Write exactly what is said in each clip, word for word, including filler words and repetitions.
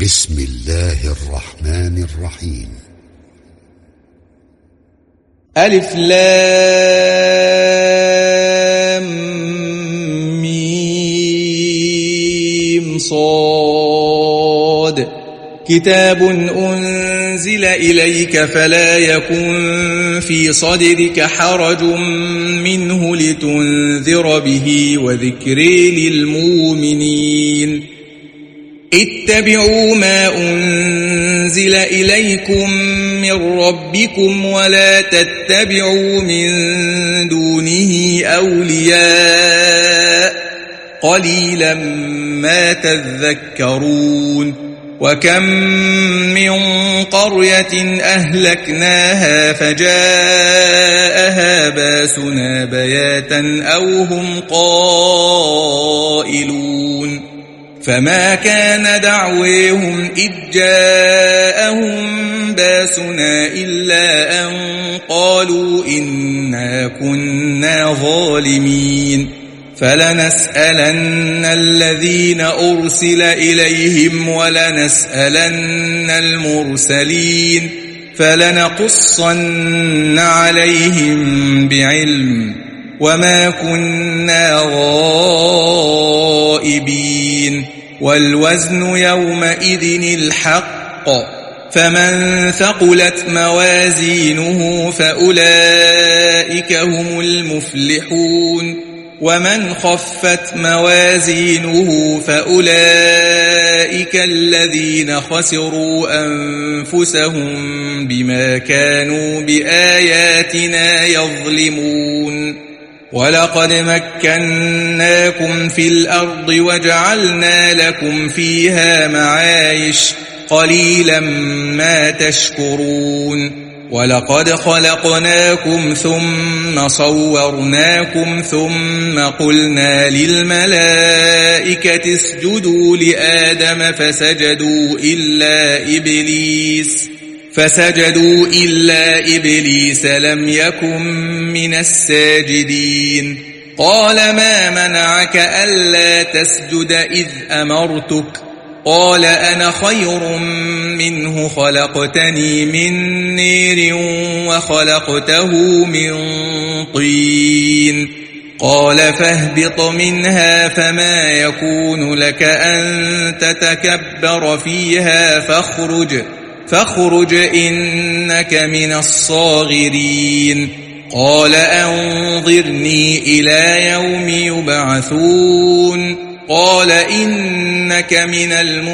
بسم الله الرحمن الرحيم. ألف لام ميم صاد كتاب أنزل إليك فلا يكن في صدرك حرج منه لتنذر به وذكر للمؤمنين. اتبعوا ما أنزل إليكم من ربكم ولا تتبعوا من دونه أولياء قليلا ما تذكرون. وكم من قرية أهلكناها فجاءها باسنا بياتا أو هم قائلون. فما كان دعويهم إذ جاءهم باسنا إلا أن قالوا إنا كنا ظالمين. فلنسألن الذين أرسل إليهم ولنسألن المرسلين فلنقصن عليهم بعلم وما كنا غائبين. والوزن يومئذ الحق فمن ثقلت موازينه فأولئك هم المفلحون ومن خفت موازينه فأولئك الذين خسروا أنفسهم بما كانوا بآياتنا يظلمون. ولقد مكناكم في الأرض وجعلنا لكم فيها معايش قليلا ما تشكرون. ولقد خلقناكم ثم صورناكم ثم قلنا للملائكة اسجدوا لآدم فسجدوا إلا إبليس فسجدوا إلا إبليس لم يكن من الساجدين. قال ما منعك ألا تسجد إذ أمرتك؟ قال أنا خير منه خلقتني من نير وخلقته من طين. قال فاهبط منها فما يكون لك أن تتكبر فيها فاخرج فاخرج إنك من الصاغرين. قال أنظرني إلى يوم يبعثون. قال إنك من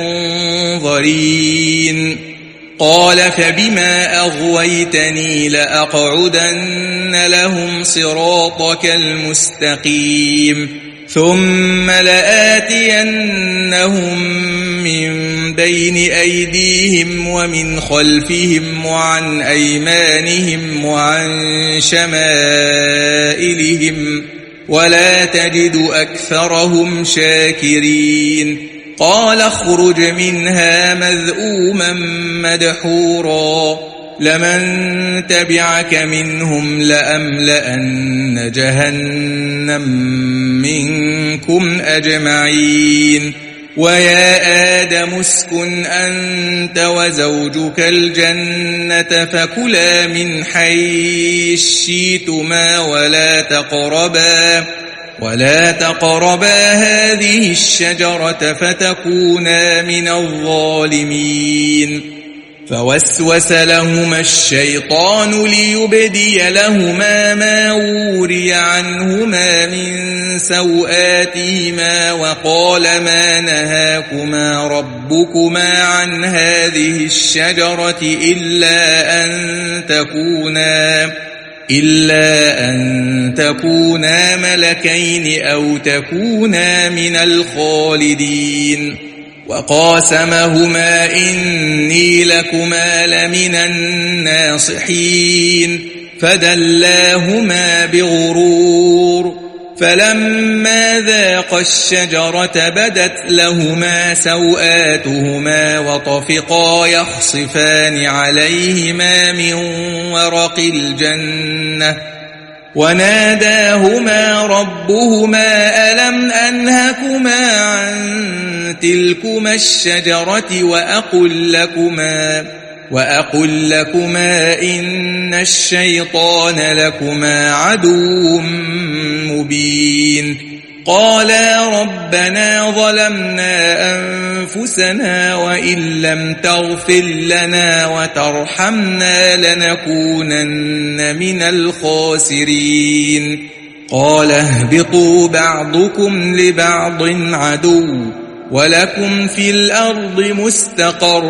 المنظرين. قال فبما أغويتني لأقعدن لهم صراطك المستقيم ثم لآتينهم من بين أيديهم ومن خلفهم وعن أيمانهم وعن شمائلهم ولا تجد أكثرهم شاكرين. قال اخرج منها مذءوما مدحورا لمن تبعك منهم لأملأن جهنم منكم أجمعين. ويا آدم اسكن أنت وزوجك الجنة فكلا من حيث شئتما ولا تقربا ولا تقربا هذه الشجرة فتكونا من الظالمين. فوسوس لهما الشيطان ليبدي لهما ما وري عنهما من سوآتهما وقال ما نهاكما ربكما عن هذه الشجرة إلا أن تكونا إلا أن تكونا ملكين أو تكونا من الخالدين. وقاسمهما إني لكما لمن الناصحين فدلاهما بغرور. فلما ذاقا الشجرة بدت لهما سوآتهما وطفقا يخصفان عليهما من ورق الجنة وناداهما ربهما ألم أنهكما عن تلكما الشجرة وأقل لكما وأقل لكما إن الشيطان لكما عدو مبين قالا ربنا ظلمنا أنفسنا وإن لم تغفر لنا وترحمنا لنكونن من الخاسرين قال اهبطوا بعضكم لبعض عدو ولكم في الأرض مستقر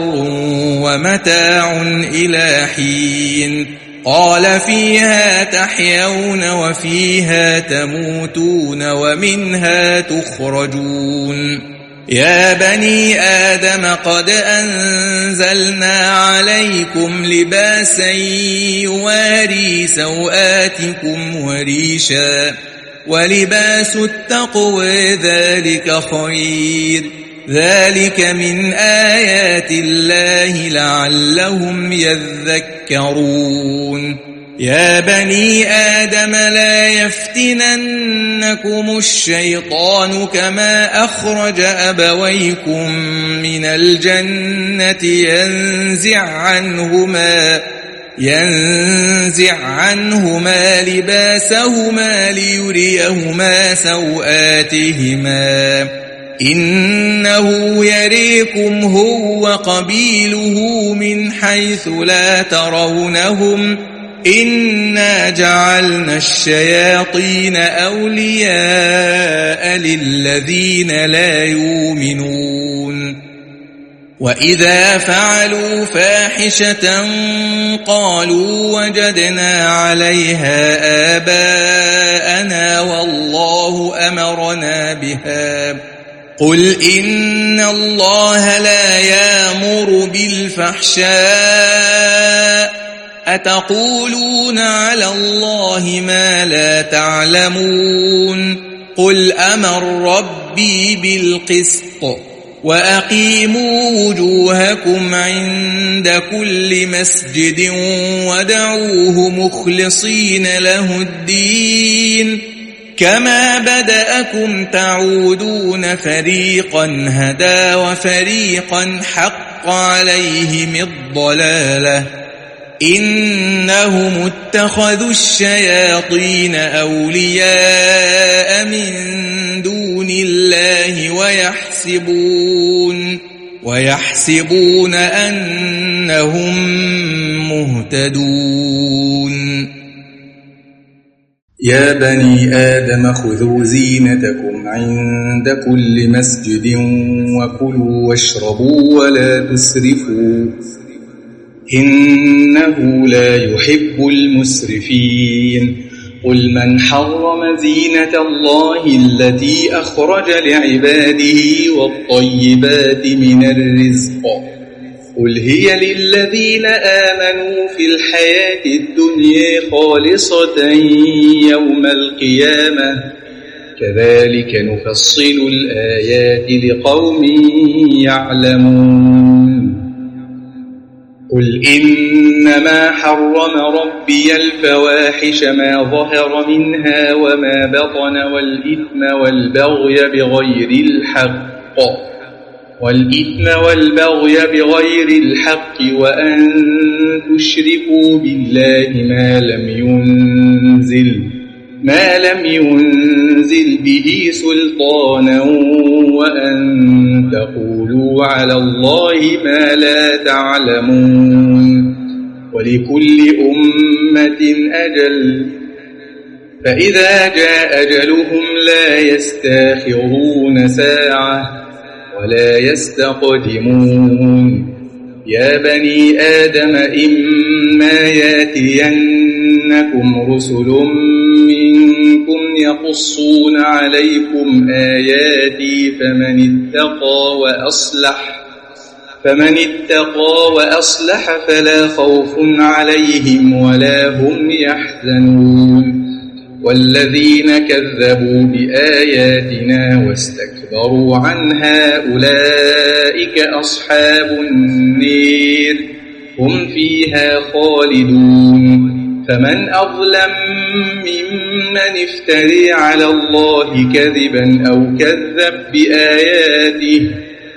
ومتاع إلى حين قال فيها تحيون وفيها تموتون ومنها تخرجون يا بني آدم قد أنزلنا عليكم لباسا يواري سوآتكم وريشا ولباس التقوى ذلك خير ذلك من آيات الله لعلهم يذكرون يا بني آدم لا يفتننكم الشيطان كما أخرج أبويكم من الجنة ينزع عنهما ينزع عنهما لباسهما ليريهما سوآتهما إنه يريكم هو وقبيله من حيث لا ترونهم إنا جعلنا الشياطين أولياء للذين لا يؤمنون وإذا فعلوا فاحشة قالوا وجدنا عليها آباءنا والله أمرنا بها قل إن الله لا يأمر بالفحشاء أتقولون على الله ما لا تعلمون قل أمر ربي بالقسط وأقيموا وجوهكم عند كل مسجد ودعوه مخلصين له الدين كما بدأكم تعودون فريقا هدى وفريقا حق عليهم الضلالة إنهم اتخذوا الشياطين أولياء من دون الله ويحسبون ويحسبون أنهم مهتدون يا بني آدم خذوا زينتكم عند كل مسجد وكلوا واشربوا ولا تسرفوا إنه لا يحب المسرفين قل من حرم زينة الله التي أخرج لعباده والطيبات من الرزق قل هي للذين آمنوا في الحياة الدنيا خالصة يوم القيامة كذلك نفصل الآيات لقوم يعلمون قل إنما حرم ربي الفواحش ما ظهر منها وما بطن والإثم والبغي بغير الحق والإثم والبغي بغير الحق وأن تشركوا بالله ما لم ينزل ما لم ينزل به سلطانا وأن تقولوا على الله ما لا تعلمون ولكل أمة أجل فإذا جاء أجلهم لا يستاخرون ساعة ولا يستقدمون يا بني آدم إما ياتينكم رسل منكم يقصون عليكم آياتي فمن اتقى وأصلح فمن اتقى وأصلح فلا خوف عليهم ولا هم يحزنون والذين كذبوا بآياتنا واستكبروا عنها أولئك أصحاب النير هم فيها خالدون فمن أظلم ممن افتري على الله كذبا أو كذب بآياته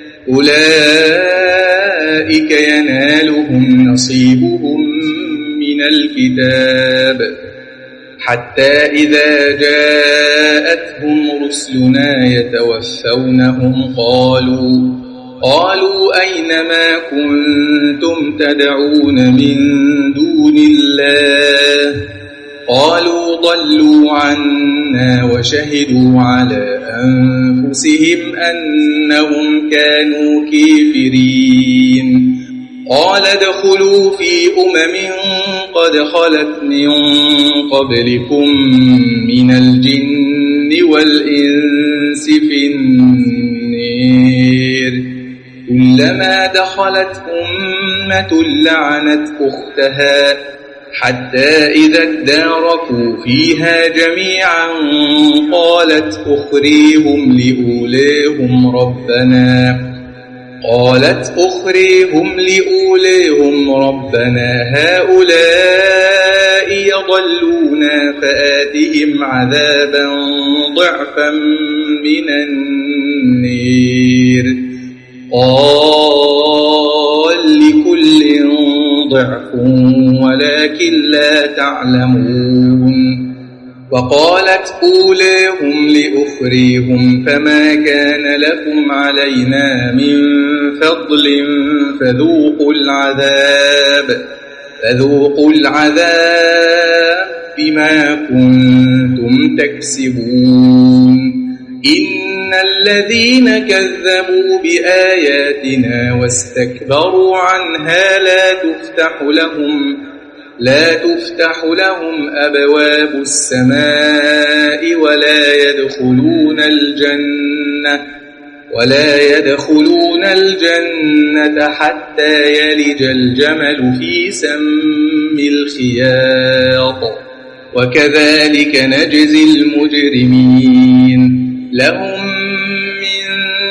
أولئك ينالهم نصيبهم من الكتاب حتى إذا جاءتهم رسلنا يتوفونهم قالوا قالوا أين ما كنتم تدعون من دون الله قالوا ضلوا عنا وشهدوا على أنفسهم أنهم كانوا كافرين قال ادخلوا في أمم قد خلت من قبلكم من الجن والإنس في النير كلما دخلت أمة لعنت أختها حتى إذا اداركوا فيها جميعا قالت أخريهم لأوليهم ربنا قالت أخريهم لأوليهم ربنا هؤلاء يضلونا فآتهم عذابا ضعفا من النير قال لكل ضعف ولكن لا تعلمون وقالت أوليهم لأخريهم فما كان لكم علينا من فضل فذوقوا العذاب فذوقوا العذاب بما كنتم تكسبون إن الذين كذبوا بآياتنا واستكبروا عنها لا تفتح لهم لا تفتح لهم أبواب السماء ولا يدخلون الجنة ولا يدخلون الجنة حتى يلج الجمل في سم الخياط وكذلك نجزي المجرمين لهم من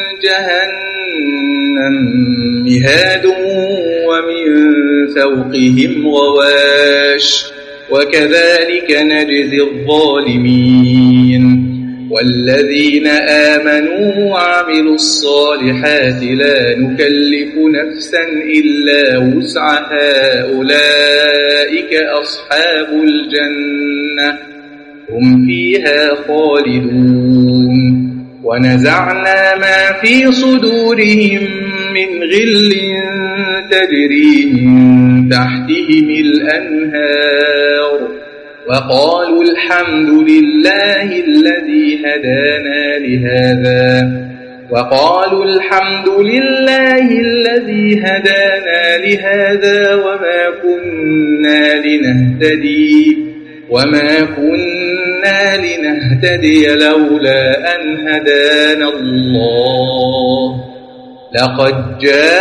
جهنم مهاد ومن فوقهم غواش وكذلك نجزي الظالمين والذين آمنوا وعملوا الصالحات لا نكلف نفسا إلا وسعها أولئك أصحاب الجنة هم فيها خالدون ونزعنا ما في صدورهم من غل تجري من تحتهم الأنهار وقالوا الحمد لله الذي هدانا لهذا وقالوا الحمد لله الذي هدانا لهذا وما كنا لنهتدي وما كنا لنهتدي لولا أن هدانا الله لقد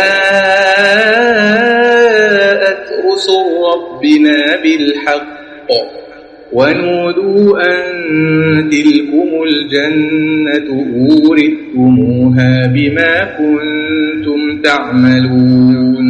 جاءت رسل ربنا بالحق ونودوا أن تلكم الجنة أورثتموها بما كنتم تعملون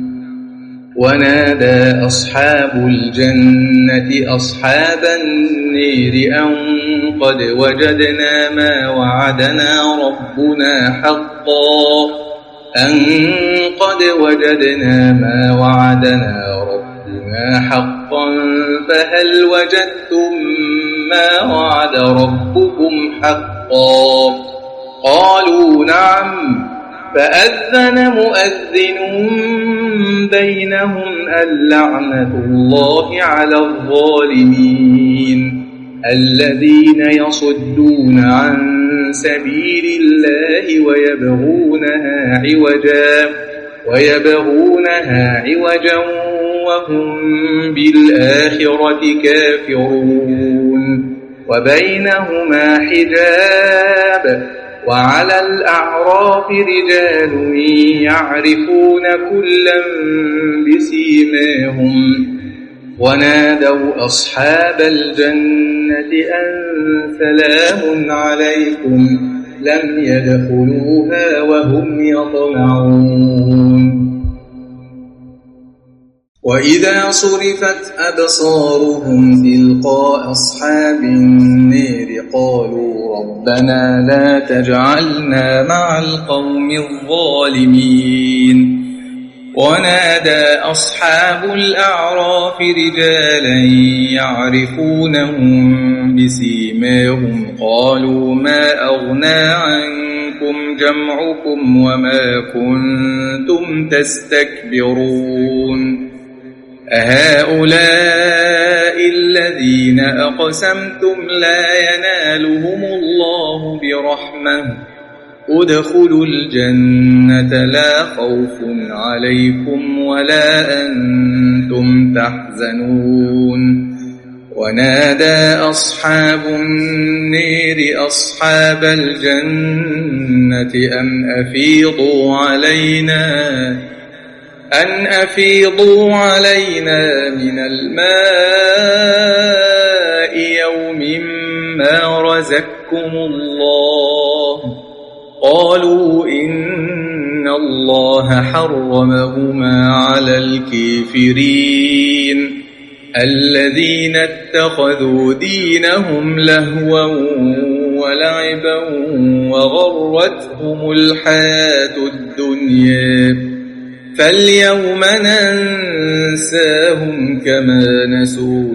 ونادى أصحاب الجنة أصحاب النير أن قد وجدنا ما وعدنا ربنا حقا أن قد وجدنا ما وعدنا ربنا حقا فهل وجدتم ما وعد ربكم حقا قالوا نعم فأذن مؤذن بينهم اللعنة الله على الظالمين الذين يصدون عن سبيل الله ويبغونها عوجا ويبغونها عوجا وهم بالآخرة كافرون وبينهما حجاب وعلى الأعراف رجال يعرفون كلا بسيماهم ونادوا أصحاب الجنة أن سلام عليكم لم يدخلوها وهم يطمعون وإذا صرفت أبصارهم تلقاء أصحاب النير قالوا ربنا لا تجعلنا مع القوم الظالمين ونادى أصحاب الأعراف رجالا يعرفونهم بسيماهم قالوا ما أغنى عنكم جمعكم وما كنتم تستكبرون أهؤلاء الذين أقسمتم لا ينالهم الله برحمة ادخلوا الجنة لا خوف عليكم ولا أنتم تحزنون ونادى أصحاب النير أصحاب الجنة أن أفيضوا علينا أن أفيضوا علينا من الماء يوم ما رزقكم الله قالوا إن الله حرمهما على الكافرين الذين اتخذوا دينهم لهوا ولعبا وغرتهم الحياة الدنيا فاليوم ننساهم كما نسوا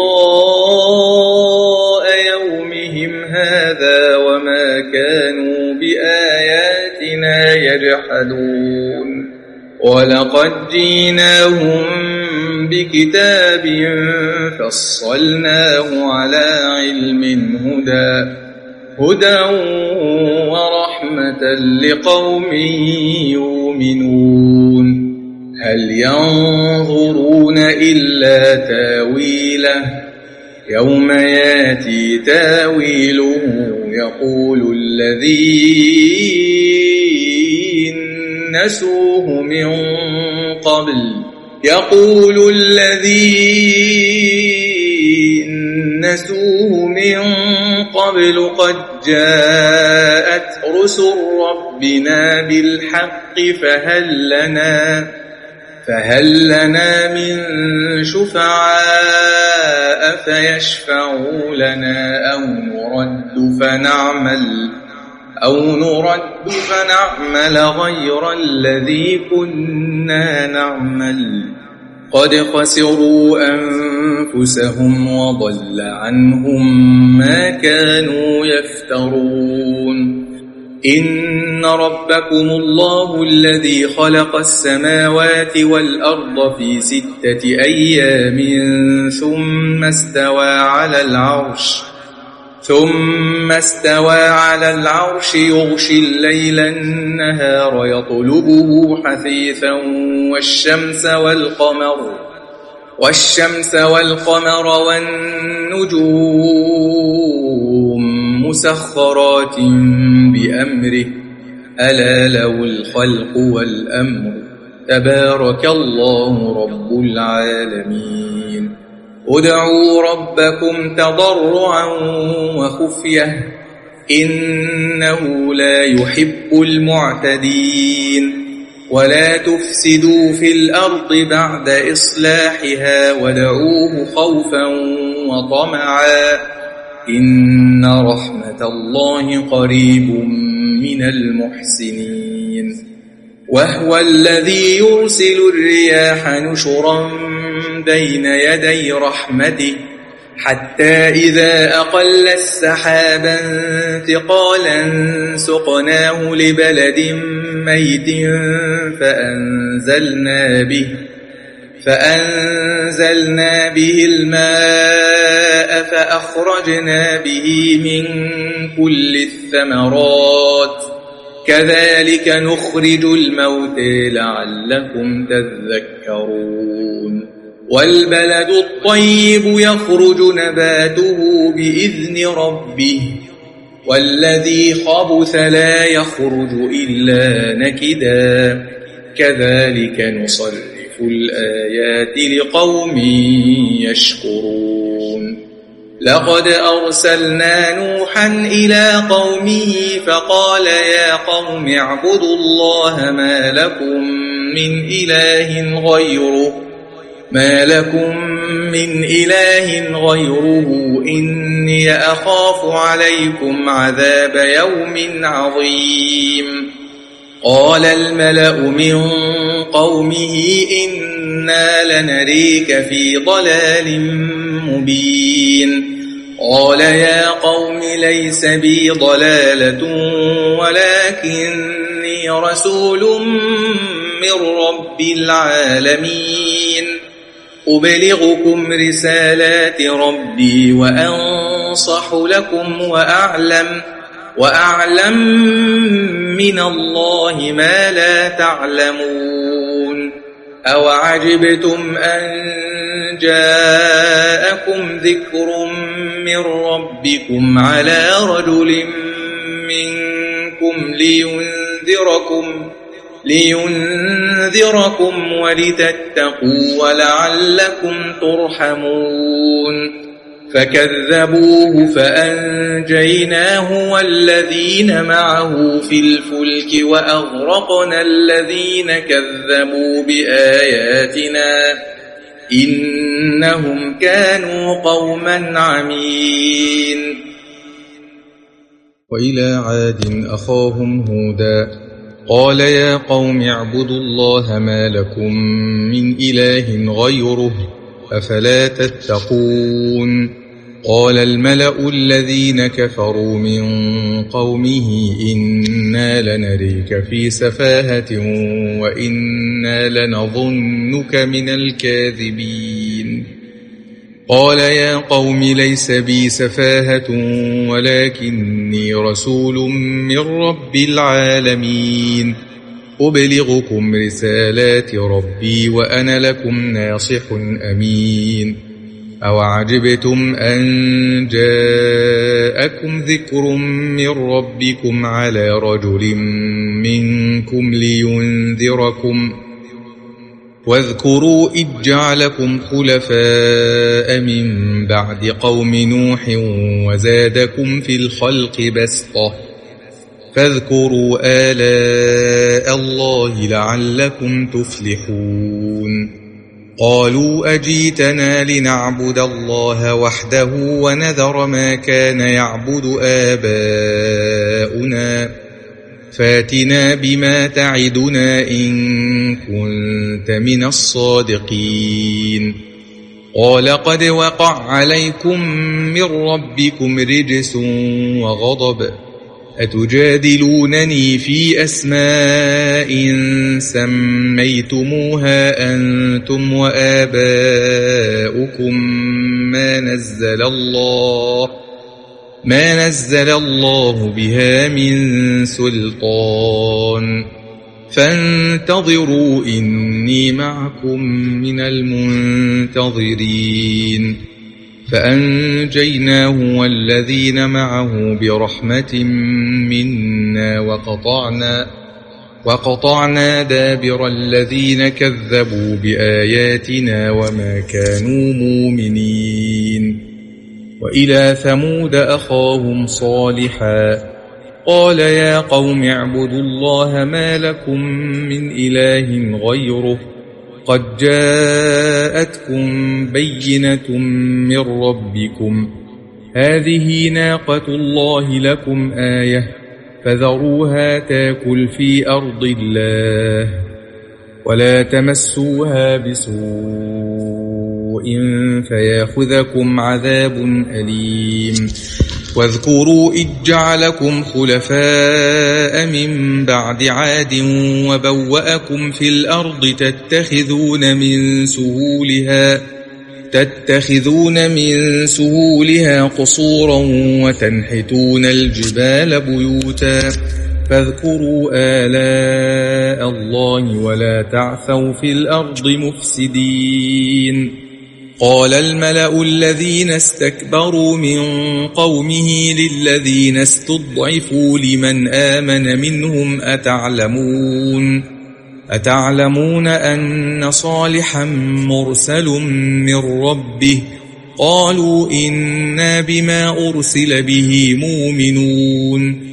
لقاء يومهم هذا وما كانوا بآياتنا يجحدون ولقد جئناهم بكتاب فصلناه على علم هدى هدى ورحمة لقوم يؤمنون هل ينظرون إلا تاويله يوم ياتي تاويله يقول الذين نسوه من قبل يقول الذين نسوه من قبل قد جاءت رسل ربنا بالحق فهل لنا فهل لنا من شفعاء فيشفعوا لنا أو نرد فنعمل أو نرد فنعمل غير الذي كنا نعمل قد خسروا أنفسهم وضل عنهم ما كانوا يفترون إن ربكم الله الذي خلق السماوات والأرض في ستة أيام ثم استوى على العرش ثم استوى على العرش يغشي الليل النهار يطلبه حثيثا والشمس والقمر والشمس والقمر والنجوم مسخرات بأمره ألا له الخلق والأمر تبارك الله رب العالمين ادعوا ربكم تضرعا وخفية إنه لا يحب المعتدين ولا تفسدوا في الأرض بعد إصلاحها ودعوه خوفا وطمعا إن رحمة الله قريب من المحسنين وهو الذي يرسل الرياح نشرا بين يدي رحمته حتى إذا أقل السحابا ثقالا سقناه لبلد ميت فأنزلنا به فأنزلنا به الماء فأخرجنا به من كل الثمرات كذلك نخرج الموتى لعلكم تذكرون والبلد الطيب يخرج نباته بإذن ربه والذي خبث لا يخرج إلا نكدا كذلك نصرف الآيات لقوم يشكرون لقد أرسلنا نوحا إلى قومه فقال يا قوم اعبدوا الله ما لكم من إله غيره ما لكم من إله غيره إني أخاف عليكم عذاب يوم عظيم قال الملأ من قومه إنا لنريك في ضلال مبين قال يا قوم ليس بي ضلالة ولكني رسول من رب العالمين أبلغكم رسالات ربي وأنصح لكم وأعلم وأعلم من الله ما لا تعلمون أوعجبتم أن جاءكم ذكر من ربكم على رجل منكم لينذركم لينذركم ولتتقوا ولعلكم ترحمون فكذبوه فأنجيناه والذين معه في الفلك وأغرقنا الذين كذبوا بآياتنا إنهم كانوا قوما عمين. وإلى عاد أخاهم هودا قال يا قوم اعبدوا الله ما لكم من إله غيره أفلا تتقون قال الملأ الذين كفروا من قومه إنا لنريك في سفاهة وإنا لنظنك من الكاذبين قال يا قوم ليس بي سفاهة ولكني رسول من رب العالمين أبلغكم رسالات ربي وأنا لكم ناصح أمين أوعجبتم أن جاءكم ذكر من ربكم على رجل منكم لينذركم واذكروا إذ جعلكم خلفاء من بعد قوم نوح وزادكم في الخلق بسطة فاذكروا آلاء الله لعلكم تفلحون قالوا أجيتنا لنعبد الله وحده ونذر ما كان يعبد آباؤنا فاتنا بما تعدنا إن كنت من الصادقين قال قد وقع عليكم من ربكم رجس وغضب أتجادلونني في أسماء سميتموها أنتم وآباؤكم ما نزل الله ما نزل الله بها من سلطان فانتظروا إني معكم من المنتظرين فأنجيناه والذين معه برحمة منا وقطعنا وقطعنا دابر الذين كذبوا بآياتنا وما كانوا مؤمنين وإلى ثمود أخاهم صالحا قال يا قوم اعبدوا الله ما لكم من إله غيره قد جاءتكم بينة من ربكم هذه ناقة الله لكم آية فذروها تاكل في أرض الله ولا تمسوها بسوء فياخذكم عذاب أليم واذكروا إذ جعلكم خلفاء من بعد عاد وبوأكم في الأرض تتخذون من سهولها تتخذون من سهولها قصورا وتنحتون الجبال بيوتا فاذكروا آلاء الله ولا تعثوا في الأرض مفسدين قال الملأ الذين استكبروا من قومه للذين استضعفوا لمن آمن منهم أتعلمون أتعلمون أن صالحا مرسل من ربه قالوا إنا بما أرسل به مؤمنون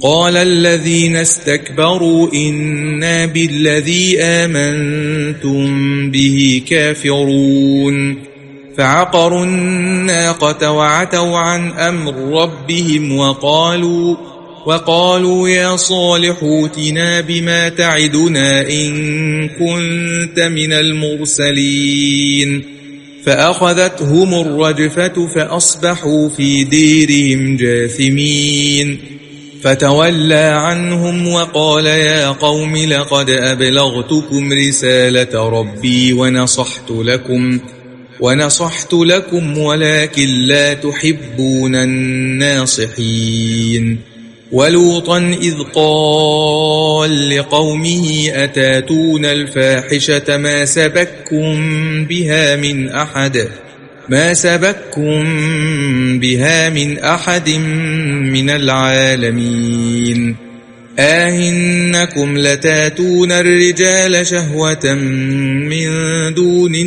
قال الذين استكبروا إنا بالذي آمنتم به كافرون فعقروا الناقة وعتوا عن أمر ربهم وقالوا وقالوا يا صالح ائتنا بما تعدنا إن كنت من المرسلين فأخذتهم الرجفة فأصبحوا في ديرهم جاثمين فتولى عنهم وقال يا قوم لقد أبلغتكم رسالة ربي ونصحت لكم ونصحت لكم ولكن لا تحبون الناصحين ولوطا إذ قال لقومه أتاتون الفاحشة ما سبككم بها من أحد ما سبككم بها من أحد من العالمين آهنكم لتاتون الرجال شهوة من دون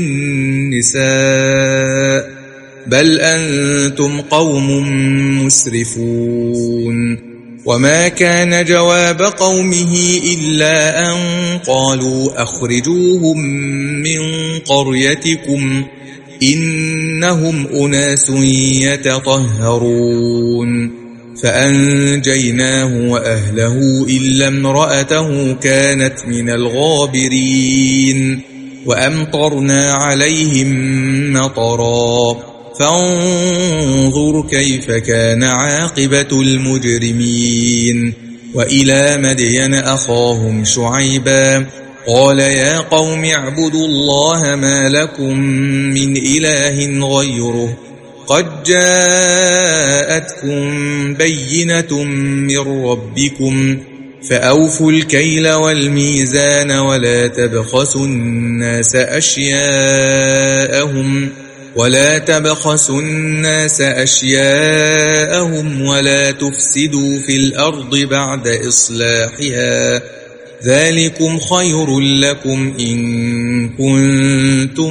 النساء بل أنتم قوم مسرفون وما كان جواب قومه إلا أن قالوا أخرجوهم من قريتكم إنهم أناس يتطهرون فأنجيناه وأهله إلا امرأته كانت من الغابرين وأمطرنا عليهم مطرا فانظر كيف كان عاقبة المجرمين وإلى مدين أخاهم شعيبا قال يا قوم اعبدوا الله ما لكم من إله غيره قد جاءتكم بينة من ربكم فأوفوا الكيل والميزان ولا تبخسوا الناس أشياءهم ولا تبخسوا الناس أشياءهم ولا تفسدوا في الأرض بعد إصلاحها ذلكم خير لكم إن كنتم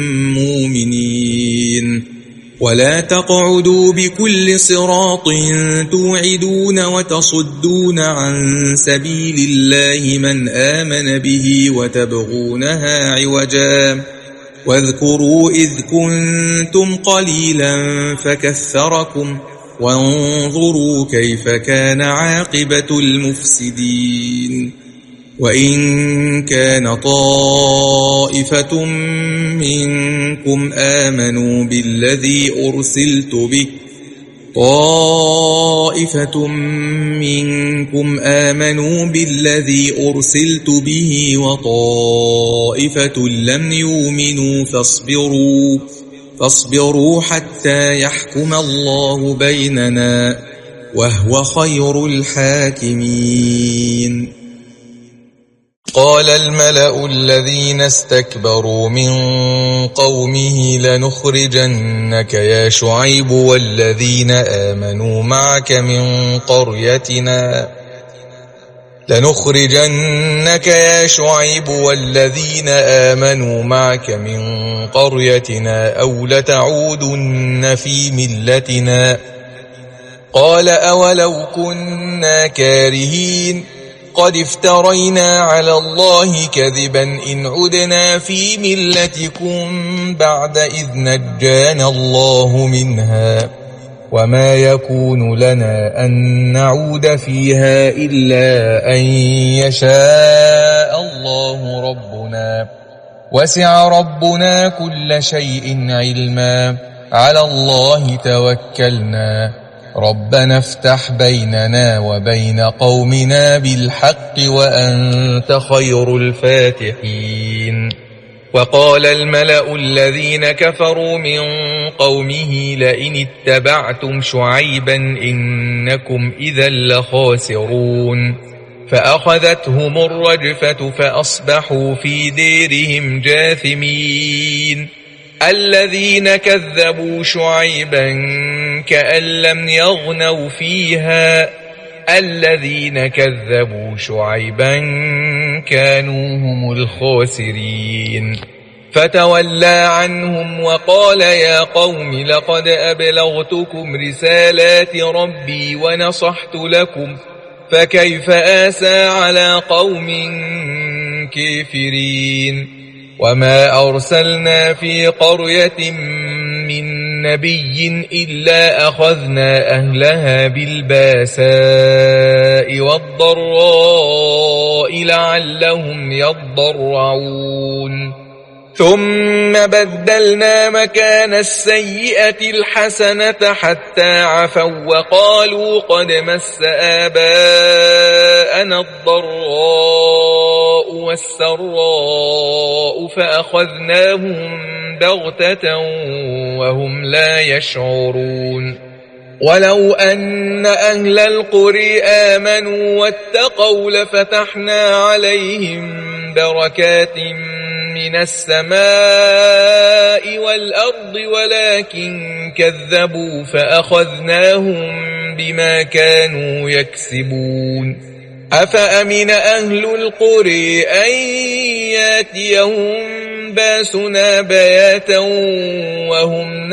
مؤمنين ولا تقعدوا بكل صراط توعدون وتصدون عن سبيل الله من آمن به وتبغونها عوجا واذكروا إذ كنتم قليلا فكثركم وانظروا كيف كان عاقبة المفسدين وإن كان طائفة منكم آمنوا بالذي أرسلت به طائفة منكم آمنوا بالذي أرسلت به وطائفة لم يؤمنوا فاصبروا فاصبروا حتى يحكم الله بيننا وهو خير الحاكمين قال الملأ الذين استكبروا من قومه لنخرجنك يا شعيب والذين آمنوا معك من قريتنا لنخرجنك يا شعيب والذين آمنوا معك من قريتنا أو لتعودن في ملتنا قال أولو كنا كارهين قد افترينا على الله كذبا إن عدنا في ملتكم بعد إذ نجانا الله منها وما يكون لنا أن نعود فيها إلا أن يشاء الله ربنا وسع ربنا كل شيء علما على الله توكلنا ربنا افتح بيننا وبين قومنا بالحق وأنت خير الفاتحين وقال الملأ الذين كفروا من قومه لئن اتبعتم شعيبا إنكم إذا لخاسرون فأخذتهم الرجفة فأصبحوا في ديرهم جاثمين الذين كذبوا شعيبا كأن لم يغنوا فيها الذين كذبوا شعيبا كانوا هم الخاسرين فتولى عنهم وقال يا قوم لقد أبلغتكم رسالات ربي ونصحت لكم فكيف آسى على قوم كافرين وما أرسلنا في قرية من نبي إلا أخذنا أهلها بالباساء والضراء لعلهم يضرعون ثم بدلنا مكان السيئة الحسنة حتى عفوا وقالوا قد مس آباءنا الضراء والسراء فأخذناهم بغتة وهم لا يشعرون ولو أن أهل القرى آمنوا واتقوا لفتحنا عليهم بركات من السماء والأرض ولكن كذبوا فأخذناهم بما كانوا يكسبون أفأمن أهل القرى أن ياتيهم باسنا بياتا وهم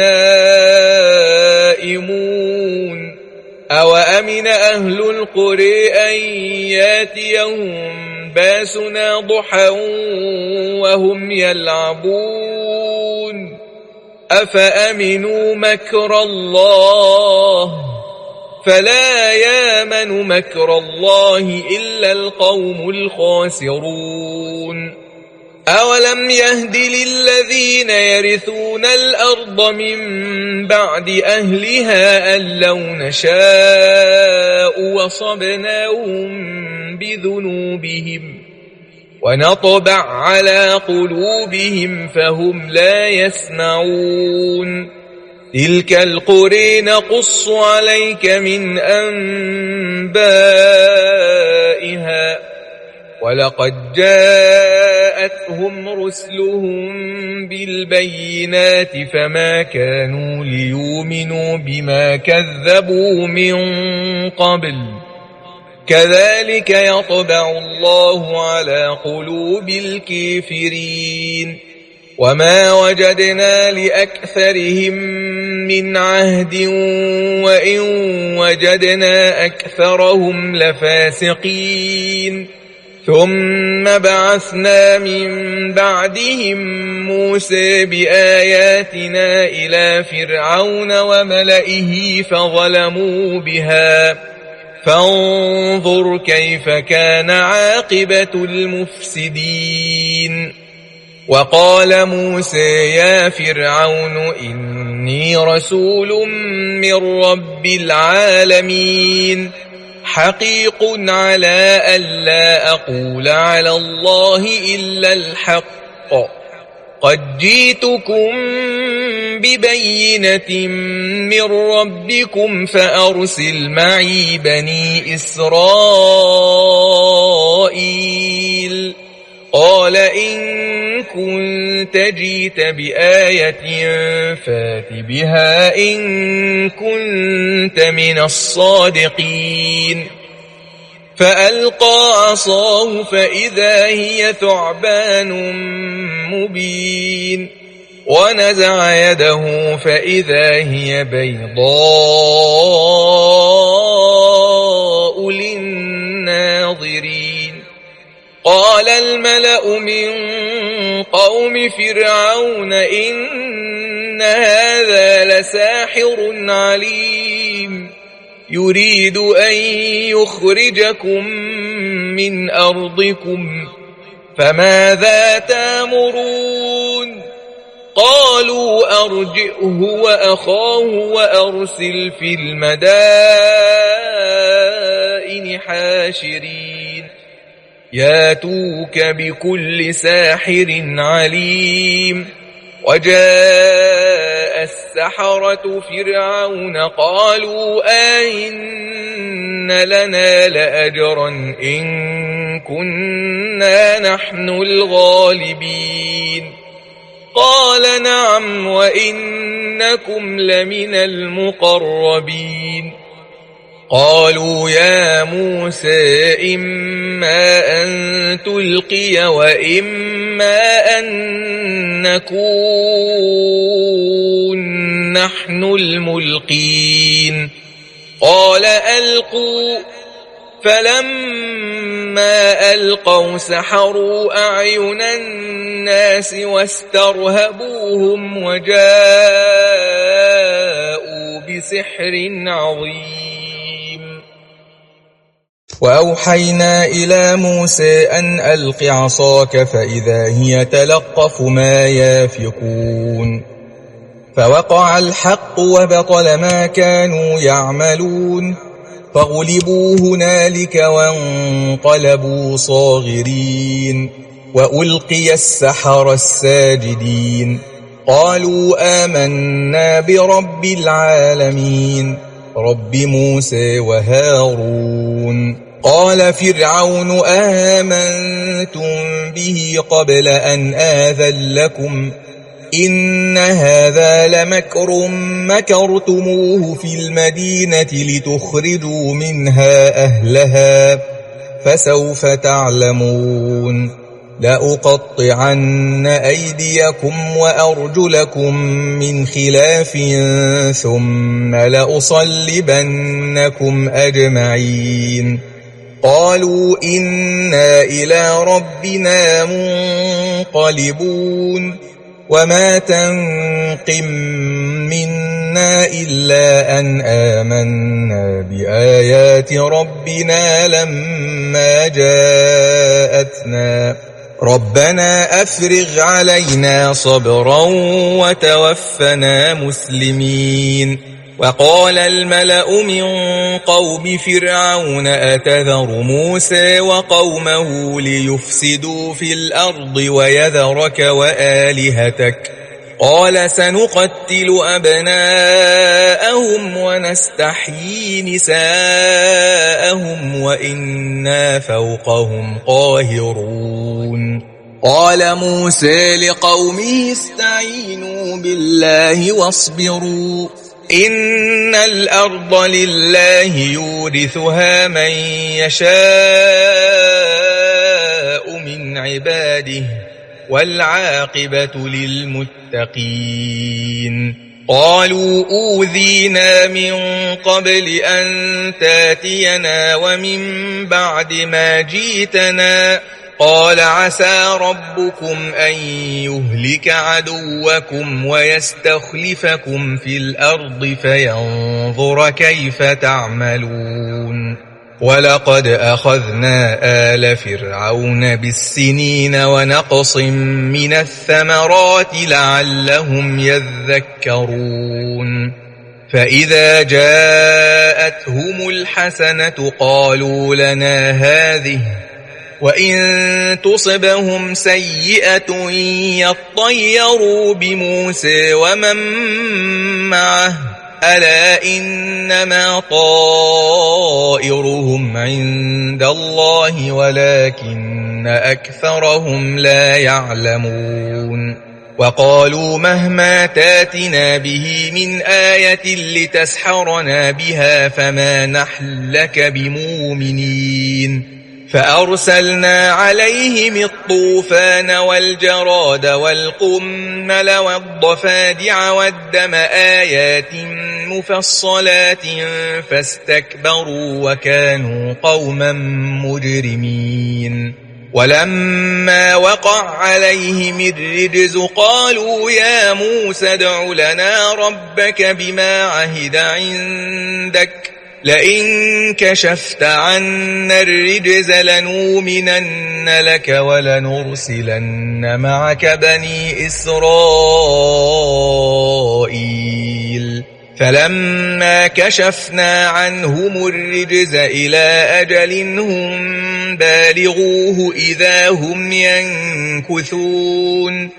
نائمون أوأمن أهل القرى أن ياتيهم باسنا ضحى وهم يلعبون أفأمنوا مكر الله فلا يامن مكر الله إلا القوم الخاسرون أولم يهد للذين يرثون الأرض من بعد أهلها أن لو نشاء وصبناهم بذنوبهم ونطبع على قلوبهم فهم لا يسمعون تلك القرى نقص عليك من أنبائها ولقد جاءتهم رسلهم بالبينات فما كانوا ليؤمنوا بما كذبوا من قبل كذلك يطبع الله على قلوب الكافرين وما وجدنا لأكثرهم من عهد وإن وجدنا أكثرهم لفاسقين ثم بعثنا من بعدهم موسى بآياتنا إلى فرعون وملئه فظلموا بها فانظر كيف كان عاقبة المفسدين وقال موسى يا فرعون إني رسول من رب العالمين حقيق على ألا أقول على الله إلا الحق قد جئتكم ببينة من ربكم فأرسل معي بني إسرائيل قال إن كنت جئت بآية فات بها إن كنت من الصادقين فألقى عصاه فإذا هي ثعبان مبين ونزع يده فإذا هي بيضاء للناظرين قال الملأ من قوم فرعون إن هذا لساحر عليم يريد أن يخرجكم من أرضكم فماذا تأمرون قالوا أرجئه وأخاه وأرسل في المدائن حاشرين ياتوك بكل ساحر عليم وجاء السحرة فرعون قالوا أئن لنا لأجرا إن كنا نحن الغالبين قال نعم وإنكم لمن المقربين قالوا يا موسى إما أن تلقي وإما أن نكون نحن الملقين قال ألقوا فلما ألقوا سحروا أعين الناس واسترهبوهم وجاءوا بسحر عظيم. وأوحينا إلى موسى أن ألق عصاك فإذا هي تلقف ما يافكون فوقع الحق وبطل ما كانوا يعملون فغلبوا هنالك وانقلبوا صاغرين وألقي السحرة الساجدين قالوا آمنا برب العالمين رب موسى وهارون. قال فرعون آمنتم به قبل أن آذن لكم إن هذا لمكر مكرتموه في المدينة لتخرجوا منها أهلها فسوف تعلمون لأقطعن أيديكم وأرجلكم من خلاف ثم لأصلبنكم أجمعين. قالوا إنا إلى ربنا منقلبون وما تنقم منا إلا أن آمنا بآيات ربنا لما جاءتنا ربنا أفرغ علينا صبرا وتوفنا مسلمين. وقال الملأ من قوم فرعون أتذر موسى وقومه ليفسدوا في الأرض ويذرك وآلهتك قال سنقتل أبناءهم ونستحيي نساءهم وإنا فوقهم قاهرون. قال موسى لقومه استعينوا بالله واصبروا إن الأرض لله يورثها من يشاء من عباده والعاقبة للمتقين. قالوا أوذينا من قبل أن تاتينا ومن بعد ما جيتنا قال عسى ربكم أن يهلك عدوكم ويستخلفكم في الأرض فينظر كيف تعملون. ولقد أخذنا آل فرعون بالسنين ونقص من الثمرات لعلهم يذكرون. فإذا جاءتهم الحسنة قالوا لنا هذه وإن تصبهم سيئة يطيروا بموسى ومن معه ألا إنما طائرهم عند الله ولكن أكثرهم لا يعلمون. وقالوا مهما تاتنا به من آية لتسحرنا بها فما نحن لك بمؤمنين. فأرسلنا عليهم الطوفان والجراد والقمل والضفادع والدم آيات مفصلات فاستكبروا وكانوا قوما مجرمين. ولما وقع عليهم الرجز قالوا يا موسى ادع لنا ربك بما عهد عندك لئن كشفت عنا الرجز لنؤمنن لك ولنرسلن معك بني إسرائيل. فلما كشفنا عنهم الرجز إلى أجل هم بالغوه إذا هم ينكثون.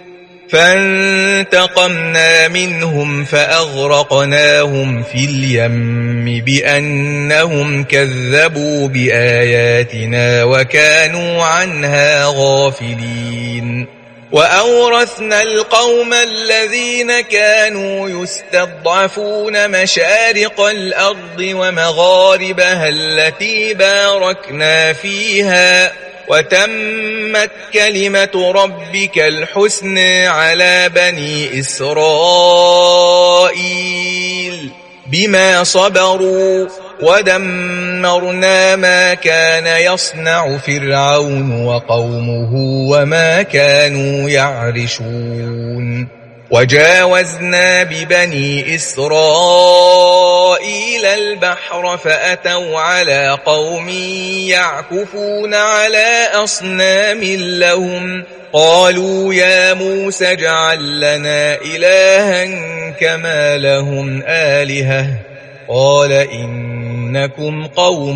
فانتقمنا منهم فأغرقناهم في اليم بأنهم كذبوا بآياتنا وكانوا عنها غافلين. وأورثنا القوم الذين كانوا يستضعفون مشارق الأرض ومغاربها التي باركنا فيها وتمت كلمة ربك الحسن على بني إسرائيل بما صبروا ودمرنا ما كان يصنع فرعون وقومه وما كانوا يعرشون وجاوزنا ببني إسرائيل البحر فأتوا على قوم يعكفون على أصنام لهم قالوا يا موسى اجعل لنا إلها كما لهم آلهة قال إنكم قوم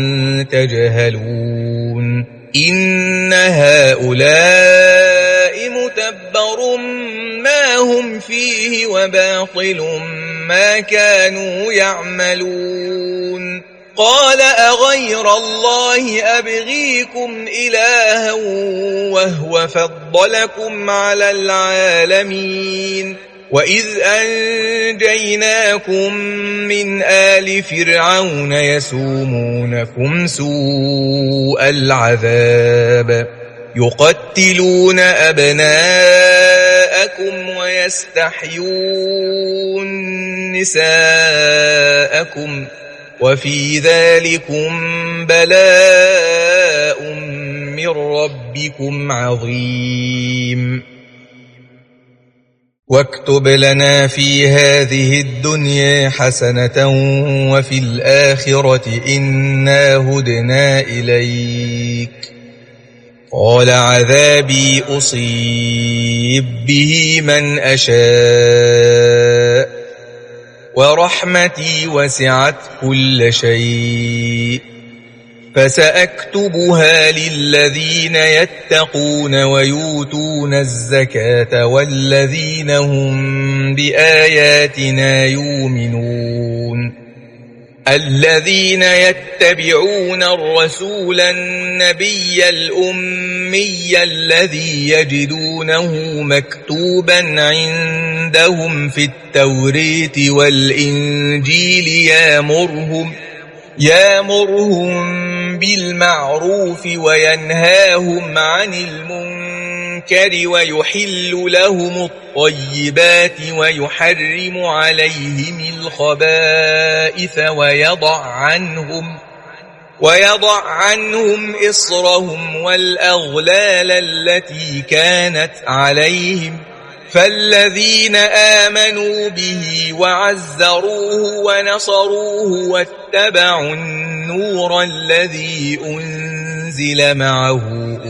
تجهلون إن هؤلاء متبر ما هم فيه وباطل ما كانوا يعملون قال أغير الله أبغيكم إلها وهو فضلكم على العالمين وإذ أنجيناكم من آل فرعون يسومونكم سوء العذاب يقتلون أبناءكم ويستحيون نساءكم وفي ذلكم بلاء من ربكم عظيم واكتب لنا في هذه الدنيا حسنة وفي الآخرة إنا هدنا إليك قال عذابي أصيب به من أشاء ورحمتي وسعت كل شيء فسأكتبها للذين يتقون ويؤتون الزكاة والذين هم بآياتنا يؤمنون الذين يتبعون الرسول النبي الأمي الذي يجدونه مكتوبا عندهم في التوراة والإنجيل يأمرهم يأمرهم بالمعروف وينهاهم عن المنكر ويحل لهم الطيبات ويحرم عليهم الخبائث ويضع عنهم ويضع عنهم إصرهم والأغلال التي كانت عليهم فالذين آمنوا به وعزروه ونصروه واتبعوا النور الذي أنزل معه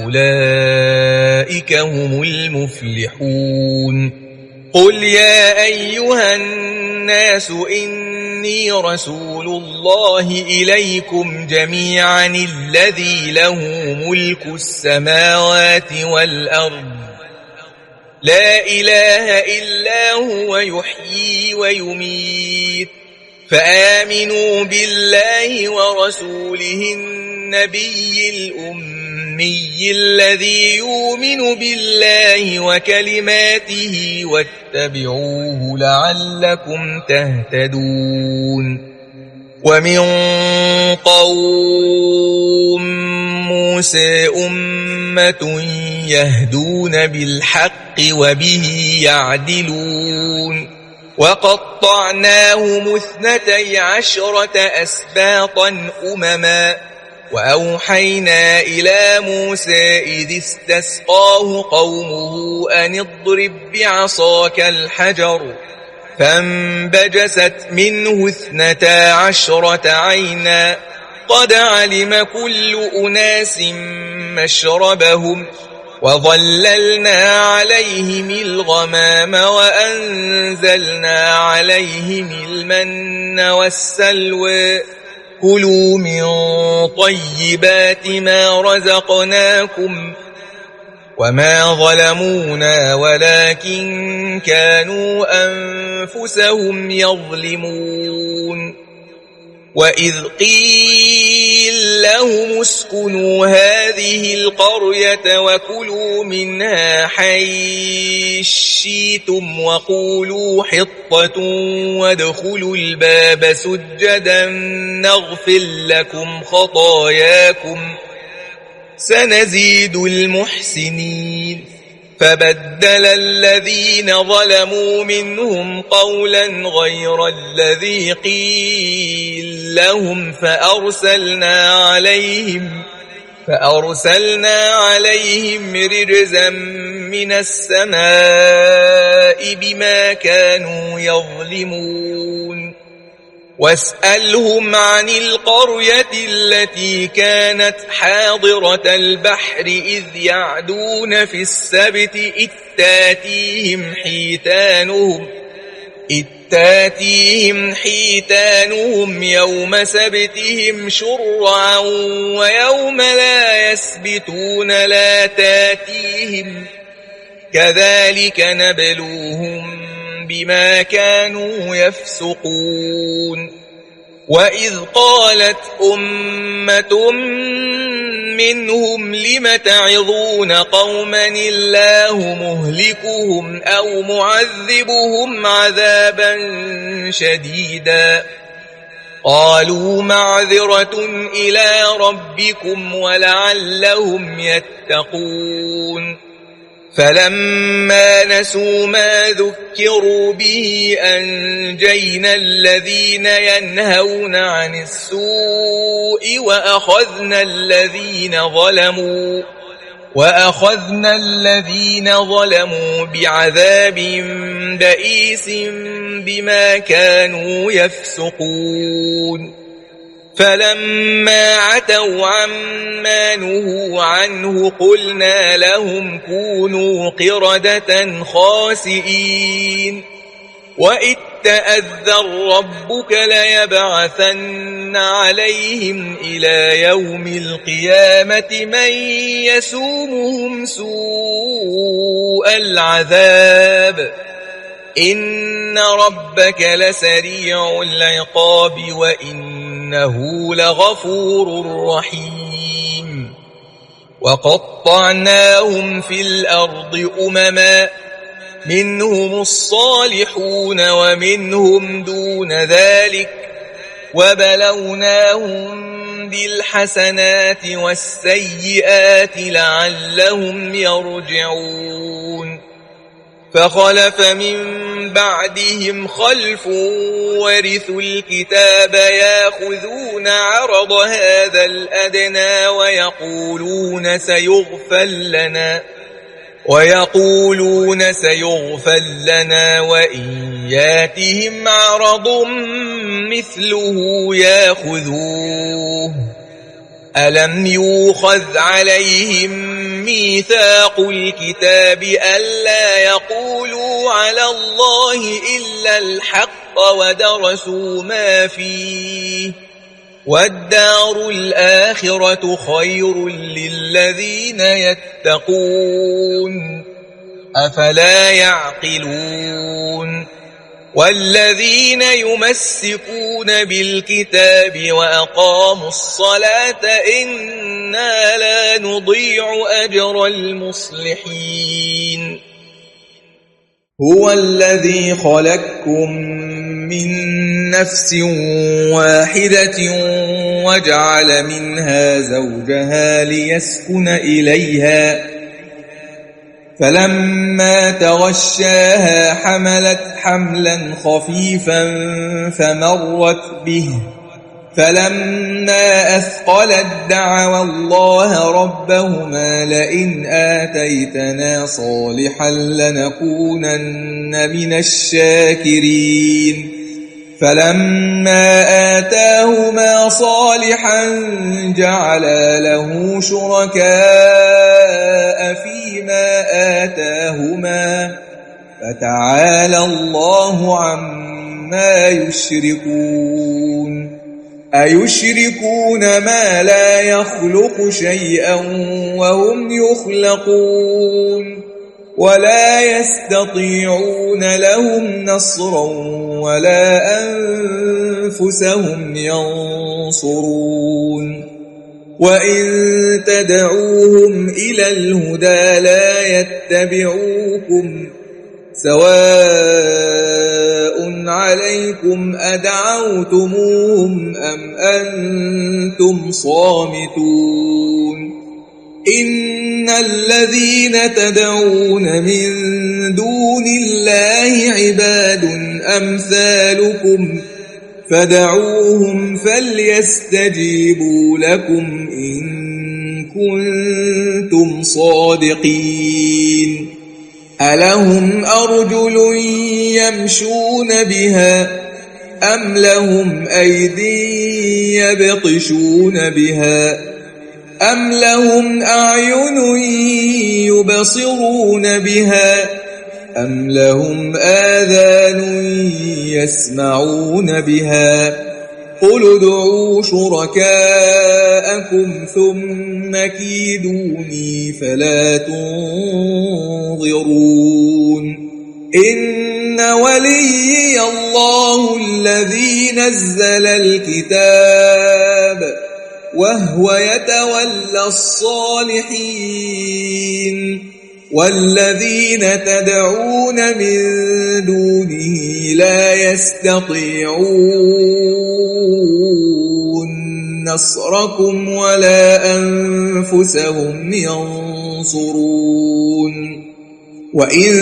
أولئك هم المفلحون قل يا أيها الناس إني رسول الله إليكم جميعا الذي له ملك السماوات والأرض لا إله إلا هو يحيي ويميت فآمنوا بالله ورسوله النبي الأمي الذي يؤمن بالله وكلماته واتبعوه لعلكم تهتدون ومن قوم موسى أمة يهدون بالحق وبه يعدلون وقطعناهم اثنتي عشرة أسباطا أمما وأوحينا إلى موسى إذ استسقاه قومه أن اضرب بعصاك الحجر فانبجست منه اثنتا عشرة عينا قد علم كل أناس مشربهم وظللنا عليهم الغمام وأنزلنا عليهم المن والسلوى كلوا من طيبات ما رزقناكم وما ظلمونا ولكن كانوا أنفسهم يظلمون وإذ قيل لهم اسكنوا هذه القرية وكلوا منها حيث شئتم وقولوا حطة وادخلوا الباب سجدا نغفر لكم خطاياكم سنزيد المحسنين فبدل الذين ظلموا منهم قولا غير الذي قيل لهم فأرسلنا عليهم فأرسلنا عليهم رجزا من السماء بما كانوا يظلمون واسألهم عن القرية التي كانت حاضرة البحر إذ يعدون في السبت إذ تاتيهم حيتانهم إذ تاتيهم حيتانهم يوم سبتهم شرعا ويوم لا يسبتون لا تاتيهم كذلك نبلوهم بما كانوا يفسقون وإذ قالت أمة منهم لم تعظون قوما الله مهلكهم أو معذبهم عذابا شديدا قالوا معذرة إلى ربكم ولعلهم يتقون فلما نسوا ما ذكروا به أنجينا الذين ينهون عن السوء وأخذنا الذين ظلموا وأخذنا الذين ظلموا بعذاب بئيس بما كانوا يفسقون فلما عتوا عما نهوا عنه قلنا لهم كونوا قردة خاسئين وإذ تأذن ربك ليبعثن عليهم إلى يوم القيامة من يسومهم سوء العذاب إن ربك لسريع العقاب وإنه لغفور رحيم وقطعناهم في الأرض أمما منهم الصالحون ومنهم دون ذلك وبلوناهم بالحسنات والسيئات لعلهم يرجعون فخلف من بعدهم خلف ورثوا الكتاب ياخذون عرض هذا الأدنى ويقولون سيغفر لنا ويقولون سيغفر لنا وإن ياتهم عرض مثله ياخذوه ألم يؤخذ عليهم ميثاق الكتاب ألا يقولوا على الله إلا الحق ودرسوا ما فيه والدار الآخرة خير للذين يتقون أفلا يعقلون والذين يمسكون بالكتاب وأقاموا الصلاة إنا لا نضيع أجر المصلحين هو الذي خلقكم من نفس واحدة وجعل منها زوجها ليسكن إليها فلما تغشاها حملت حملا خفيفا فمرت به فلما أثقلت دعوا الله ربهما لئن آتيتنا صالحا لنكونن من الشاكرين فلما آتاهما صالحا جعلا له شركاء فيما آتاهما فتعالى الله عما يشركون أيشركون ما لا يخلق شيئا وهم يخلقون ولا يستطيعون لهم نصرا ولا أنفسهم ينصرون وإن تدعوهم إلى الهدى لا يتبعوكم سواء عليكم أدعوتموهم أم أنتم صامتون إن الذين تدعون من دون الله عباد أمثالكم فدعوهم فليستجيبوا لكم إن كنتم صادقين ألهم أرجل يمشون بها أم لهم أيدي يبطشون بها أم لهم أعين يبصرون بها أم لهم آذان يسمعون بها قل ادعوا شركاءكم ثم كيدوني فلا تنظرون إن وليي الله الذي نزل الكتاب وهو يتولى الصالحين والذين تدعون من دونه لا يستطيعون نصركم ولا أنفسهم ينصرون وإن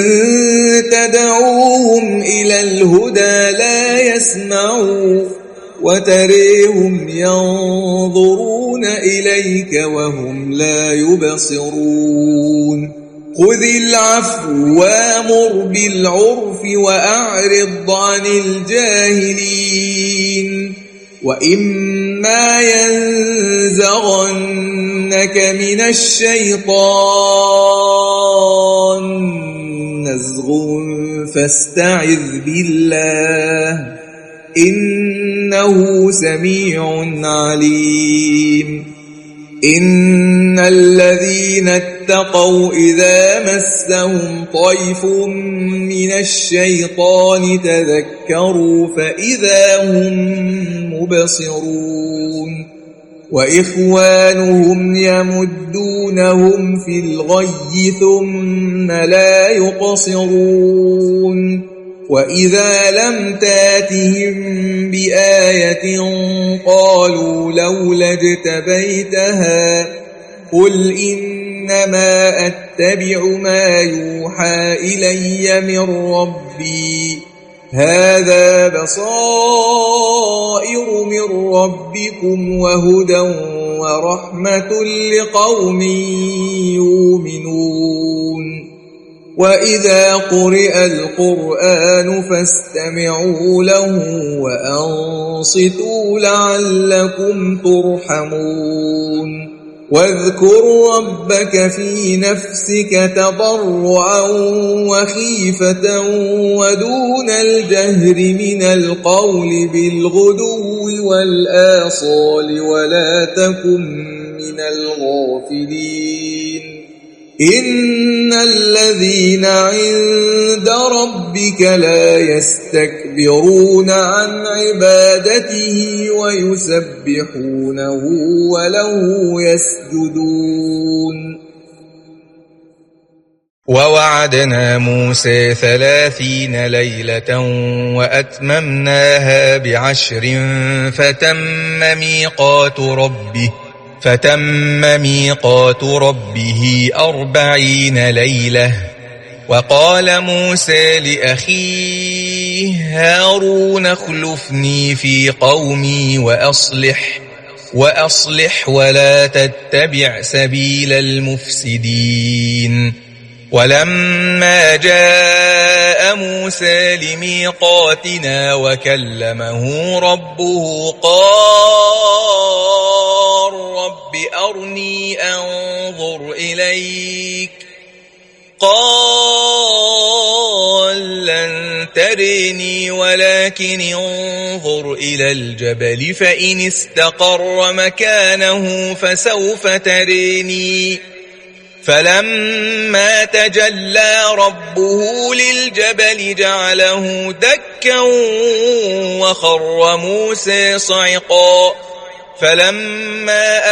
تدعوهم إلى الهدى لا يسمعوا وتريهم ينظرون إليك وهم لا يبصرون خذ العفو وامر بالعرف وأعرض عن الجاهلين وإما ينزغنك من الشيطان نزغ فاستعذ بالله إنه سميع عليم إن الذين اتقوا إذا مسهم طيف من الشيطان تذكروا فإذا هم مبصرون وإخوانهم يمدونهم في الغي ثم لا يقصرون وإذا لم تاتهم بآية قالوا لولا اجتبيتها قل إنما أتبع ما يوحى إلي من ربي هذا بصائر من ربكم وهدى ورحمة لقوم يؤمنون وإذا قرئ القرآن فاستمعوا له وأنصتوا لعلكم ترحمون واذكر ربك في نفسك تضرعا وخيفة ودون الجهر من القول بالغدو والآصال ولا تكن من الغافلين إن الذين عند ربك لا يستكبرون عن عبادته ويسبحونه وله يسجدون ووعدنا موسى ثلاثين ليلة وأتممناها بعشر فتم ميقات ربه فتم ميقات ربه أربعين ليلة وقال موسى لأخيه هارون اخلفني في قومي وأصلح وأصلح ولا تتبع سبيل المفسدين ولما جاء موسى لميقاتنا وكلمه ربه قال رب أرني أنظر إليك قال لن تريني ولكن انظر إلى الجبل فإن استقر مكانه فسوف تريني فلما تجلى ربه للجبل جعله دكا وخر موسى صعقا فلما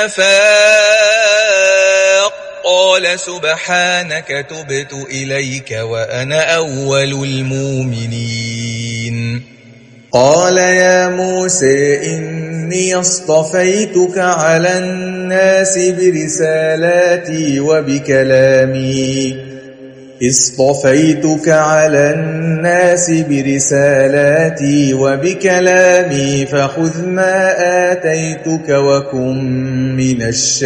أفاق قال سبحانك تبت إليك وأنا أول المؤمنين قال يا موسى إني اصطفيتك على الناس برسالاتي وبكلامي اصطفيتك على الناس برسالاتي وبكلامي فخذ ما آتيتك وكن من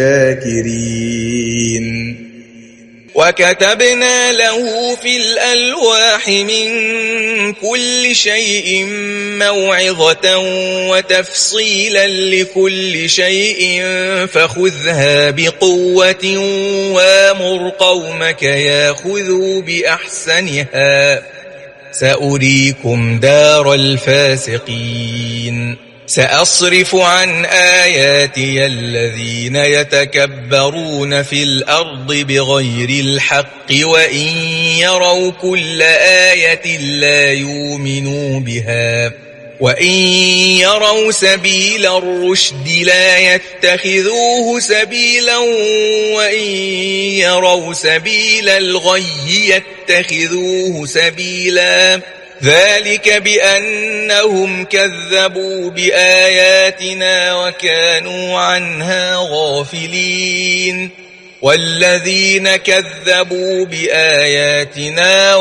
الشاكرين. وكتبنا له في الألواح من كل شيء موعظة وتفصيلا لكل شيء فخذها بقوة وامر قومك ياخذوا بأحسنها سأريكم دار الفاسقين. سأصرف عن آياتي الذين يتكبرون في الأرض بغير الحق وإن يروا كل آية لا يؤمنوا بها وإن يروا سبيل الرشد لا يتخذوه سبيلا وإن يروا سبيل الغي يتخذوه سبيلا ذلك بأنهم كذبوا بآياتنا وكانوا عنها غافلين. والذين كذبوا بآياتنا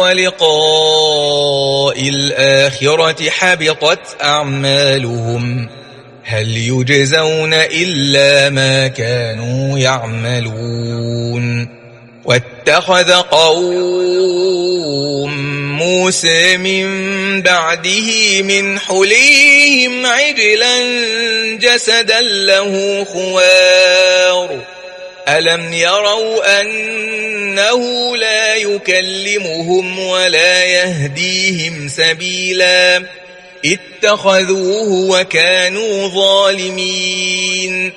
ولقاء الآخرة حبطت أعمالهم هل يجزون إلا ما كانوا يعملون. واتخذ قوم موسى من بعده من حليهم عجلا جسدا له خوار ألم يروا أنه لا يكلمهم ولا يهديهم سبيلا اتخذوه وكانوا ظالمين.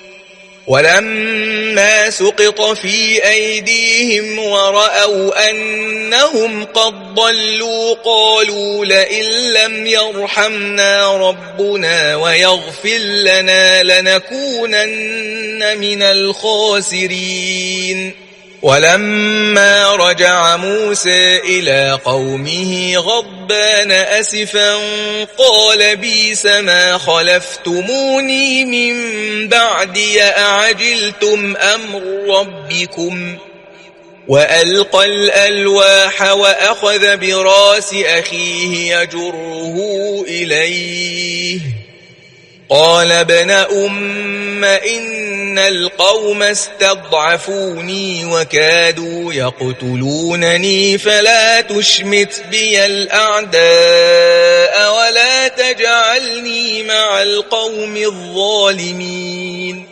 ولما سقط في أيديهم ورأوا أنهم قد ضلوا قالوا لئن لم يرحمنا ربنا ويغفر لنا لنكونن من الخاسرين. ولما رجع موسى إلى قومه غضبان أسفا قال بئس ما خلفتموني من بعدي أعجلتم أمر ربكم وألقى الألواح وأخذ براس أخيه يجره إليه قال ابن أم إن القوم استضعفوني وكادوا يقتلونني فلا تشمت بي الأعداء ولا تجعلني مع القوم الظالمين.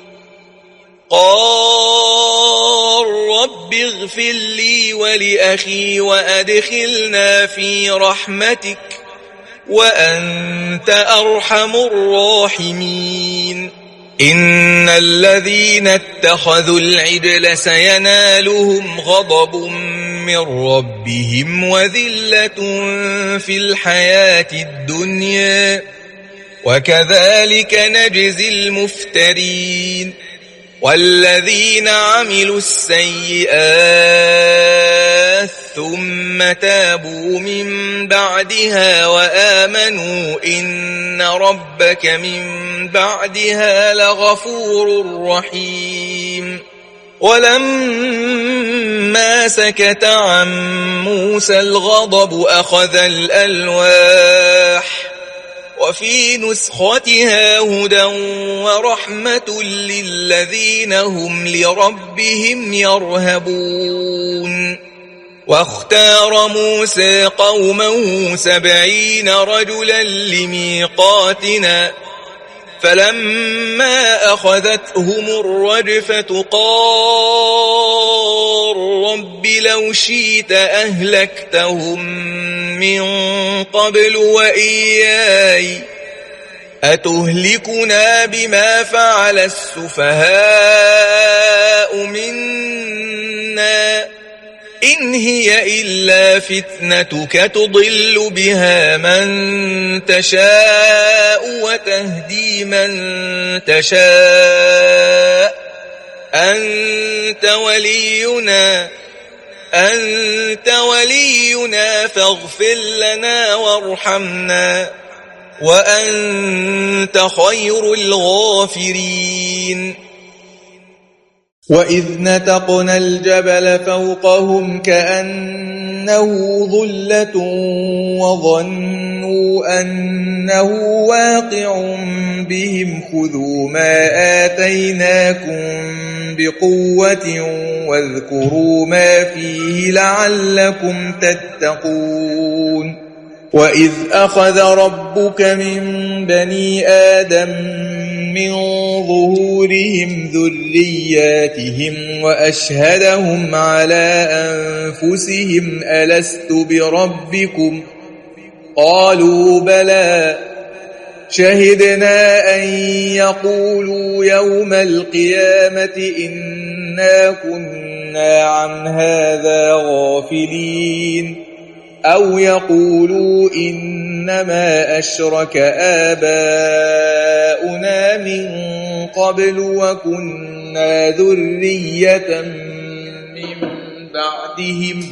قال رب اغفر لي ولأخي وأدخلنا في رحمتك وأنت أرحم الراحمين. إن الذين اتخذوا العجل سينالهم غضب من ربهم وذلة في الحياة الدنيا وكذلك نجزي المفترين. والذين عملوا السيئات ثم تابوا من بعدها وآمنوا إن ربك من بعدها لغفور رحيم. ولما سكت عن موسى الغضب أخذ الألواح وفي نسختها هدى ورحمة للذين هم لربهم يرهبون. واختار موسى قومه سبعين رجلا لميقاتنا فلما أخذتهم الرجفة قال رب لو شئت أهلكتهم من قبل وإياي أتهلكنا بما فعل السفهاء منا إن هي إلا فتنتك تضل بها من تشاء وتهدي من تشاء أنت ولينا أنت ولينا فاغفر لنا وارحمنا وأنت خير الغافرين. وإذ نتقنا الجبل فوقهم كأنه ظلة وظنوا أنه واقع بهم خذوا ما آتيناكم بقوة واذكروا ما فيه لعلكم تتقون. وإذ أخذ ربك من بني آدم من ظهورهم ذرياتهم وأشهدهم على أنفسهم ألست بربكم قالوا بلى شهدنا أن يقولوا يوم القيامة إنا كنا عن هذا غافلين أو يقولوا إنما أشرك آباؤنا من قبل وكنا ذرية من بعدهم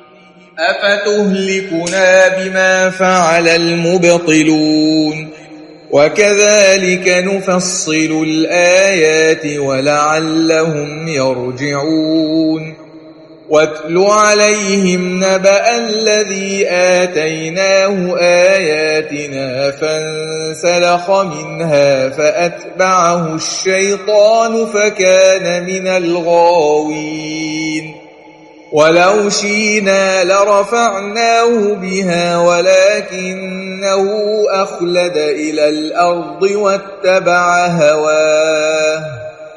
أفتهلكنا بما فعل المبطلون وكذلك نفصل الآيات ولعلهم يرجعون. واتل عليهم نبأ الذي آتيناه آياتنا فانسلخ منها فأتبعه الشيطان فكان من الغاوين. ولو شئنا لرفعناه بها ولكنه أخلد إلى الأرض واتبع هواه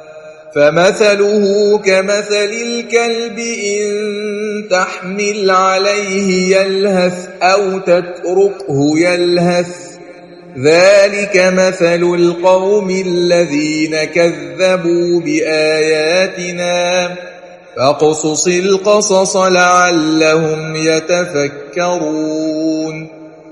فمثله كمثل الكلب إن تحمل عليه يلهث أو تتركه يلهث ذلك مثل القوم الذين كذبوا بآياتنا فاقصص القصص لعلهم يتفكرون.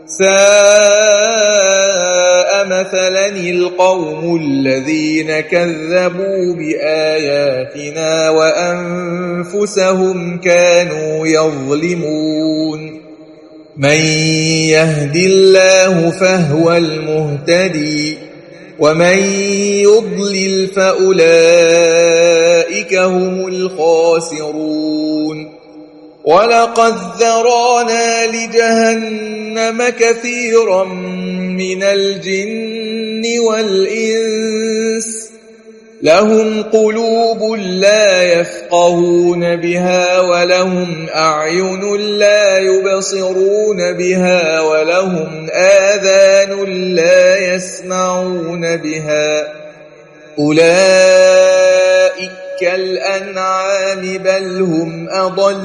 ساء مثلا القوم الذين كذبوا بآياتنا وأنفسهم كانوا يظلمون. من يهد الله فهو المهتدي ومن يضلل فأولئك هم الخاسرون. ولقد ذرانا لجهنم كثيرا من الجن والإنس لهم قلوب لا يفقهون بها ولهم أعين لا يبصرون بها ولهم آذان لا يسمعون بها أولئك كالأنعام بل هم أضل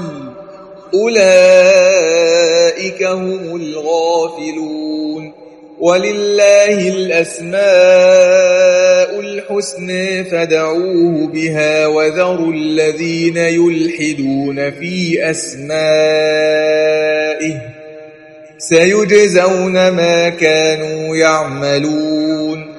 أولئك هم الغافلون. ولله الأسماء الحسنى فادعوه بها وذروا الذين يلحدون في أسمائه سيجزون ما كانوا يعملون.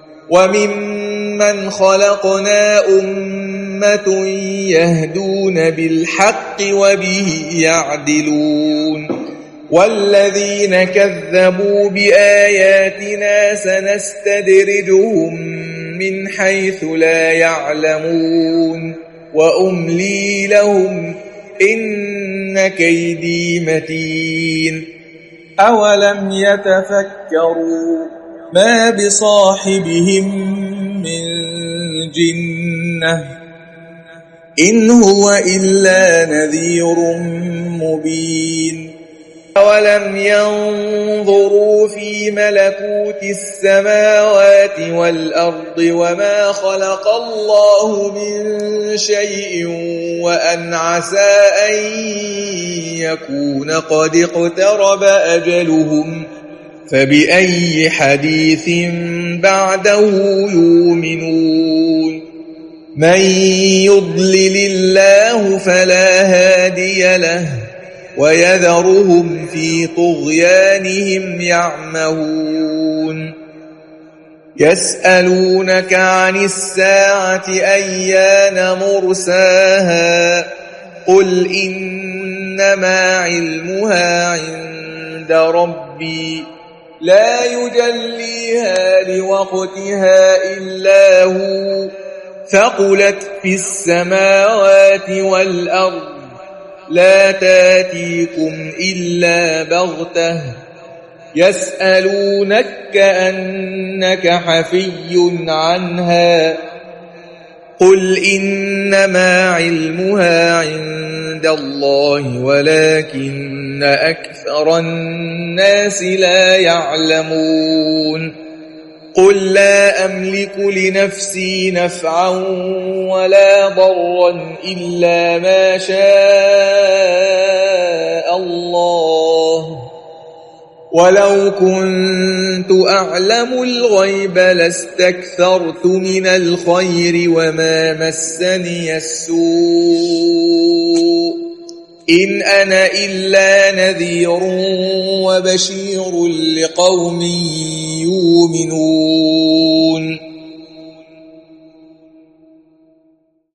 وممن خلقنا أمة يهدون بالحق وبه يعدلون. والذين كذبوا بآياتنا سنستدرجهم من حيث لا يعلمون وأملي لهم إن كيدي متين. أولم يتفكروا ما بصاحبهم من جنة إن هو إلا نذير مبين. أولم ينظروا في ملكوت السماوات والأرض وما خلق الله من شيء وأن عسى أن يكون قد اقترب أجلهم فبأي حديث بعده يؤمنون. من يضلل الله فلا هادي له ويذرهم في طغيانهم يعمهون. يسألونك عن الساعة أيان مرساها قل إنما علمها عند ربي لا يجليها لوقتها إلا هو ثقلت في السماوات والأرض لا تاتيكم إلا بغتة يسألونك كأنك حفي عنها قل إنما علمها عند الله ولكن أكثر الناس لا يعلمون قل لا أملك لنفسي نفعا ولا ضرا إلا ما شاء الله ولو كنت أعلم الغيب لاستكثرت من الخير وما مسني السوء إن أنا إلا نذير وبشير لقوم يؤمنون